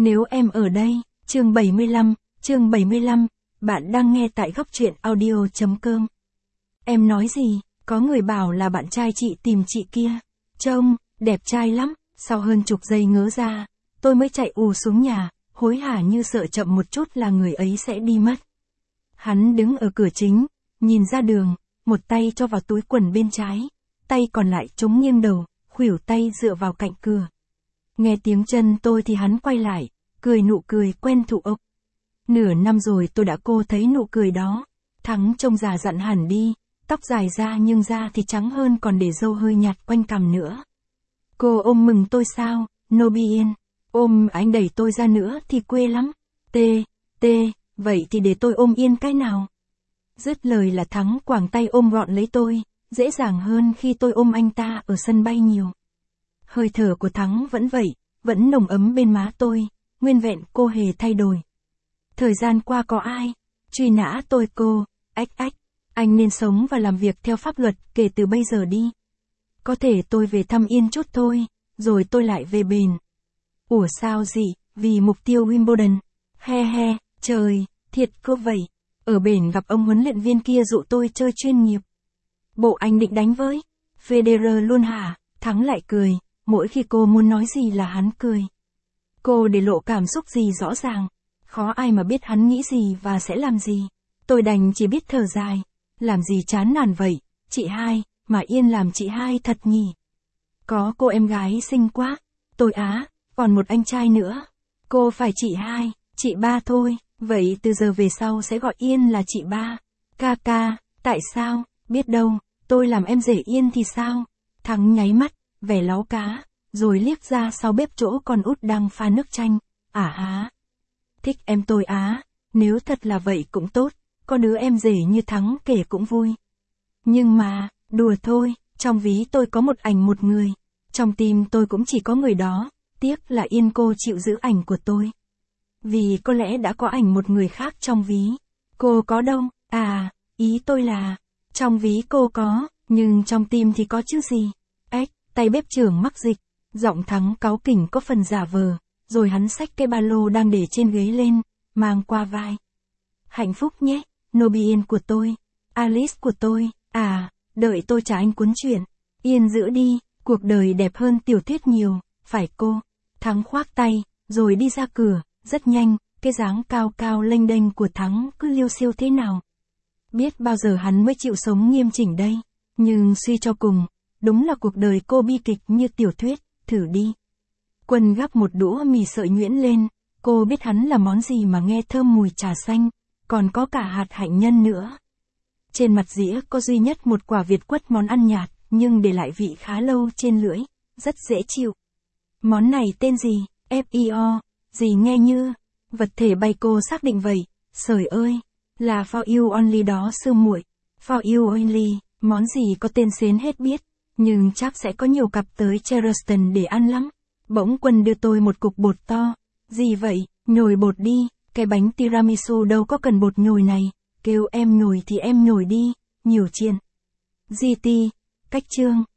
Nếu em ở đây, chương 75, bạn đang nghe tại góc truyện audio.com. Em nói gì, có người bảo là bạn trai chị tìm chị kia. Trông, đẹp trai lắm, sau hơn chục giây ngớ ra, tôi mới chạy ù xuống nhà, hối hả như sợ chậm một chút là người ấy sẽ đi mất. Hắn đứng ở cửa chính, nhìn ra đường, một tay cho vào túi quần bên trái, tay còn lại chống nghiêng đầu, khuỷu tay dựa vào cạnh cửa. Nghe tiếng chân tôi thì hắn quay lại, cười nụ cười quen thuộc. Nửa năm rồi tôi đã cô thấy nụ cười đó. Thắng trông già dặn hẳn đi, tóc dài ra nhưng da thì trắng hơn còn để râu hơi nhạt quanh cằm nữa. Cô ôm mừng tôi sao, Nobien? Ôm anh đẩy tôi ra nữa thì quê lắm. Vậy thì để tôi ôm Yên cái nào? Dứt lời là Thắng quàng tay ôm gọn lấy tôi, dễ dàng hơn khi tôi ôm anh ta ở sân bay nhiều. Hơi thở của Thắng vẫn vậy, vẫn nồng ấm bên má tôi, nguyên vẹn cô hề thay đổi. Thời gian qua có ai truy nã tôi cô, anh nên sống và làm việc theo pháp luật kể từ bây giờ đi. Có thể tôi về thăm Yên chút thôi, rồi tôi lại về bền. Ủa sao gì, vì mục tiêu Wimbledon. Trời, thiệt cơ vậy. Ở bển gặp ông huấn luyện viên kia dụ tôi chơi chuyên nghiệp. Bộ anh định đánh với Federer luôn hả? Thắng lại cười, mỗi khi cô muốn nói gì là hắn cười. Cô để lộ cảm xúc gì rõ ràng, khó ai mà biết hắn nghĩ gì và sẽ làm gì. Tôi đành chỉ biết thở dài, làm gì chán nản vậy, chị hai, mà Yên làm chị hai thật nhỉ. Có cô em gái xinh quá, tôi còn một anh trai nữa. Cô phải chị hai, chị ba thôi, vậy từ giờ về sau sẽ gọi Yên là chị ba. Ca, tại sao, biết đâu, tôi làm em rể Yên thì sao? Thắng nháy mắt, vẻ láu cá, rồi liếc ra sau bếp chỗ con út đang pha nước chanh. Thích em tôi nếu thật là vậy cũng tốt, có đứa em rể như Thắng kể cũng vui. Nhưng mà, đùa thôi, trong ví tôi có một ảnh một người, trong tim tôi cũng chỉ có người đó, tiếc là Yên cô chịu giữ ảnh của tôi. Vì có lẽ đã có ảnh một người khác trong ví. Cô có đâu? Ý tôi là, trong ví cô có, nhưng trong tim thì có chứ gì. Tay bếp trưởng mắc dịch, giọng Thắng cáu kỉnh có phần giả vờ, rồi hắn xách cái ba lô đang để trên ghế lên, mang qua vai. Hạnh phúc nhé, Nobien của tôi, Alice của tôi, đợi tôi trả anh cuốn truyện. Yên giữ đi, cuộc đời đẹp hơn tiểu thuyết nhiều, phải cô? Thắng khoác tay, rồi đi ra cửa, rất nhanh, cái dáng cao cao lênh đênh của Thắng cứ liêu xiêu thế nào. Biết bao giờ hắn mới chịu sống nghiêm chỉnh đây, nhưng suy cho cùng, đúng là cuộc đời cô bi kịch như tiểu thuyết, thử đi. Quân gắp một đũa mì sợi nhuyễn lên, cô biết hắn là món gì mà nghe thơm mùi trà xanh, còn có cả hạt hạnh nhân nữa. Trên mặt dĩa có duy nhất một quả việt quất món ăn nhạt, nhưng để lại vị khá lâu trên lưỡi, rất dễ chịu. Món này tên gì? FIO, gì nghe như vật thể bay cô xác định vậy. Trời ơi, là for you only đó sư muội. For you only, món gì có tên xến hết biết, nhưng chắc sẽ có nhiều cặp tới Charleston để ăn lắm. Bỗng Quân đưa tôi một cục bột to. Gì vậy? Nhồi bột đi, cái bánh tiramisu đâu có cần bột nhồi này. Kêu em nhồi thì em nhồi đi, nhiều chiên. GT, cách chương.